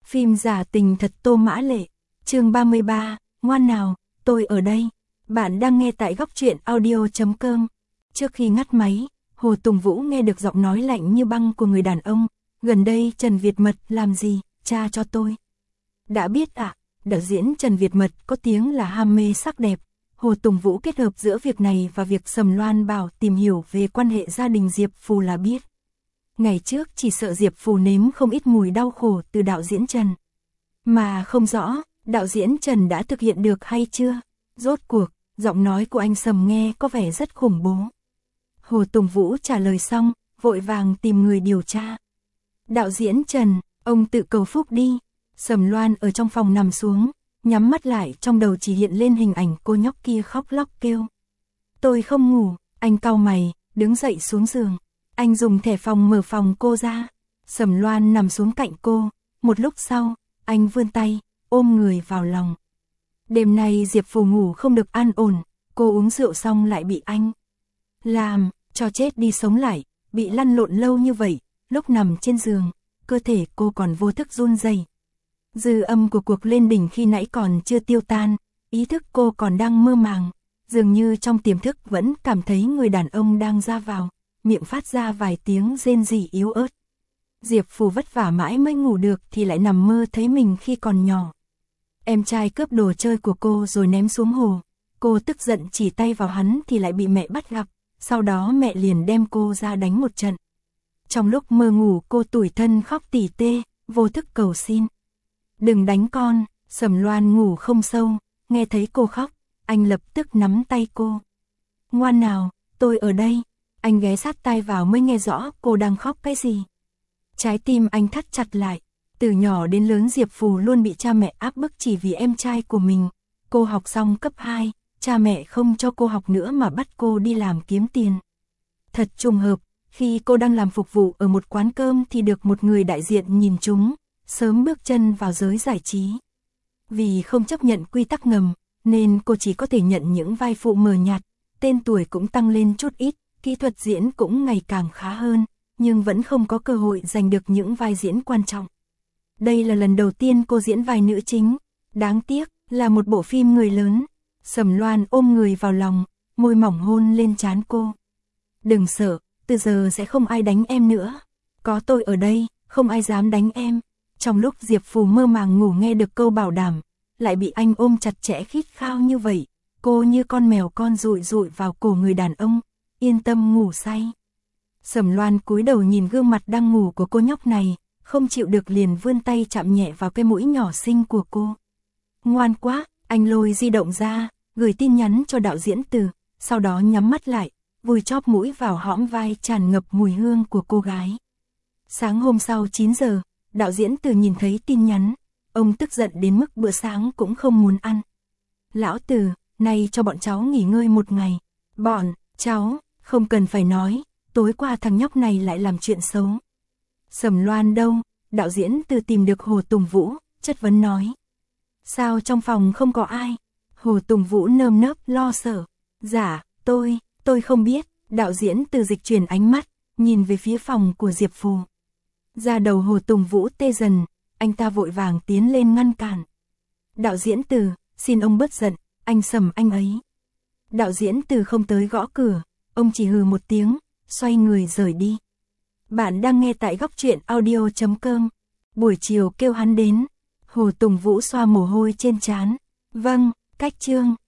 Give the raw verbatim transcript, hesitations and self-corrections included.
Phim giả tình thật Tô Mã Lệ, chương ba mươi ba, ngoan nào, tôi ở đây. Bạn đang nghe tại góc truyện audio chấm com. Trước khi ngắt máy, Hồ Tùng Vũ nghe được giọng nói lạnh như băng của người đàn ông. Gần đây Trần Việt Mật làm gì, tra cho tôi. Đã biết ạ, à, đạo diễn Trần Việt Mật có tiếng là ham mê sắc đẹp. Hồ Tùng Vũ kết hợp giữa việc này và việc Sầm Loan bảo tìm hiểu về quan hệ gia đình Diệp Phù là biết. Ngày trước chỉ sợ Diệp Phù nếm không ít mùi đau khổ từ đạo diễn Trần. Mà không rõ, đạo diễn Trần đã thực hiện được hay chưa? Rốt cuộc, giọng nói của anh Sầm nghe có vẻ rất khủng bố. Hồ Tùng Vũ trả lời xong, vội vàng tìm người điều tra. Đạo diễn Trần, ông tự cầu phúc đi. Sầm Loan ở trong phòng nằm xuống, nhắm mắt lại, trong đầu chỉ hiện lên hình ảnh cô nhóc kia khóc lóc kêu. Tôi không ngủ, anh cau mày, đứng dậy xuống giường. Anh dùng thẻ phòng mở phòng cô ra. Sầm Loan nằm xuống cạnh cô, một lúc sau, anh vươn tay, ôm người vào lòng. Đêm nay Diệp Phù ngủ không được an ổn, cô uống rượu xong lại bị anh làm cho chết đi sống lại, bị lăn lộn lâu như vậy, lúc nằm trên giường, cơ thể cô còn vô thức run rẩy. Dư âm của cuộc lên đỉnh khi nãy còn chưa tiêu tan, ý thức cô còn đang mơ màng, dường như trong tiềm thức vẫn cảm thấy người đàn ông đang ra vào, miệng phát ra vài tiếng rên rỉ yếu ớt. Diệp Phù vất vả mãi mới ngủ được thì lại nằm mơ thấy mình khi còn nhỏ. Em trai cướp đồ chơi của cô rồi ném xuống hồ, cô tức giận chỉ tay vào hắn thì lại bị mẹ bắt gặp, sau đó mẹ liền đem cô ra đánh một trận. Trong lúc mơ ngủ cô tủi thân khóc tỉ tê, vô thức cầu xin. Đừng đánh con. Sầm Loan ngủ không sâu, nghe thấy cô khóc, anh lập tức nắm tay cô. Ngoan nào, tôi ở đây. Anh ghé sát tai vào mới nghe rõ cô đang khóc cái gì. Trái tim anh thắt chặt lại. Từ nhỏ đến lớn Diệp Phù luôn bị cha mẹ áp bức chỉ vì em trai của mình. Cô học xong cấp hai, cha mẹ không cho cô học nữa mà bắt cô đi làm kiếm tiền. Thật trùng hợp, khi cô đang làm phục vụ ở một quán cơm thì được một người đại diện nhìn trúng, sớm bước chân vào giới giải trí. Vì không chấp nhận quy tắc ngầm, nên cô chỉ có thể nhận những vai phụ mờ nhạt, tên tuổi cũng tăng lên chút ít, kỹ thuật diễn cũng ngày càng khá hơn, nhưng vẫn không có cơ hội giành được những vai diễn quan trọng. Đây là lần đầu tiên cô diễn vai nữ chính, đáng tiếc là một bộ phim người lớn. Sầm Loan ôm người vào lòng, môi mỏng hôn lên trán cô. Đừng sợ, từ giờ sẽ không ai đánh em nữa. Có tôi ở đây, không ai dám đánh em. Trong lúc Diệp Phù mơ màng ngủ nghe được câu bảo đảm, lại bị anh ôm chặt chẽ khít khao như vậy, cô như con mèo con dụi dụi vào cổ người đàn ông, yên tâm ngủ say. Sầm Loan cúi đầu nhìn gương mặt đang ngủ của cô nhóc này, không chịu được liền vươn tay chạm nhẹ vào cái mũi nhỏ xinh của cô. Ngoan quá, anh lôi di động ra, gửi tin nhắn cho đạo diễn Từ, sau đó nhắm mắt lại, vùi chóp mũi vào hõm vai tràn ngập mùi hương của cô gái. Sáng hôm sau chín giờ, đạo diễn Từ nhìn thấy tin nhắn, ông tức giận đến mức bữa sáng cũng không muốn ăn. Lão Từ, nay cho bọn cháu nghỉ ngơi một ngày. Bọn, cháu, không cần phải nói, tối qua thằng nhóc này lại làm chuyện xấu. Sầm Loan đâu? Đạo diễn Từ tìm được Hồ Tùng Vũ, chất vấn nói. Sao trong phòng không có ai? Hồ Tùng Vũ nơm nớp lo sợ. Dạ, tôi, tôi không biết. Đạo diễn Từ dịch chuyển ánh mắt, nhìn về phía phòng của Diệp Phù. Da đầu Hồ Tùng Vũ tê dần, anh ta vội vàng tiến lên ngăn cản. Đạo diễn Từ, xin ông bớt giận, anh Sầm anh ấy. Đạo diễn Từ không tới gõ cửa, ông chỉ hừ một tiếng, xoay người rời đi. Bạn đang nghe tại góc truyện audio chấm com. Buổi chiều kêu hắn đến. Hồ Tùng Vũ xoa mồ hôi trên trán. Vâng, cách chương.